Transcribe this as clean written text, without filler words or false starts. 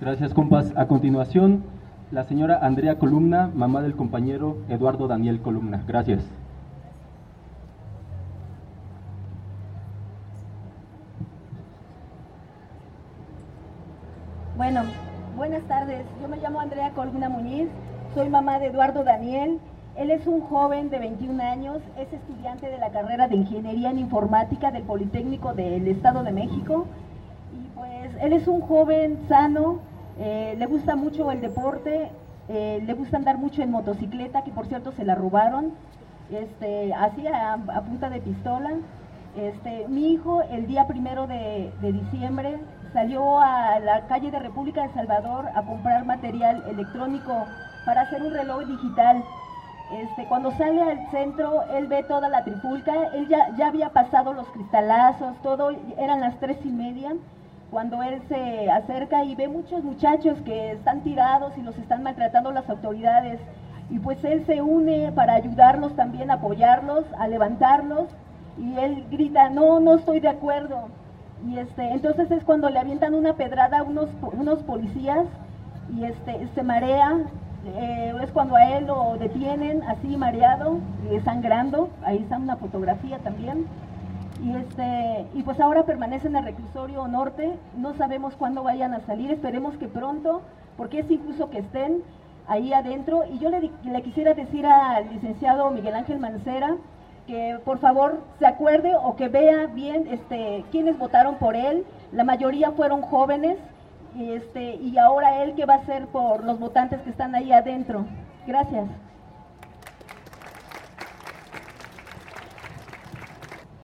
Gracias, compas. A continuación, la señora Andrea Columna, mamá del compañero Eduardo Daniel Columna. Gracias. Bueno, buenas tardes. Yo me llamo Andrea Columna Muñiz, soy mamá de Eduardo Daniel. Él es un joven de 21 años, es estudiante de la carrera de Ingeniería en Informática del Politécnico del Estado de México. Y pues él es un joven sano, le gusta mucho el deporte, le gusta andar mucho en motocicleta, que por cierto se la robaron, así a punta de pistola. Mi hijo el día 1 de diciembre salió a la calle de República de Salvador a comprar material electrónico para hacer un reloj digital. Cuando sale al centro, él ve toda la trifulca, él ya había pasado los cristalazos, todo, eran las 3:30, cuando él se acerca y ve muchos muchachos que están tirados y los están maltratando las autoridades. Y pues él se une para ayudarlos también, apoyarlos, a levantarlos, y él grita, no estoy de acuerdo. Y entonces es cuando le avientan una pedrada a unos policías y se marea. Es cuando a él lo detienen así mareado, sangrando. Ahí está una fotografía también. Y pues ahora permanece en el reclusorio norte. No sabemos cuándo vayan a salir, esperemos que pronto, porque es injusto que estén ahí adentro. Y yo le quisiera decir al licenciado Miguel Ángel Mancera que por favor se acuerde o que vea bien quiénes votaron por él. La mayoría fueron jóvenes, y ahora él qué va a hacer por los votantes que están ahí adentro. Gracias.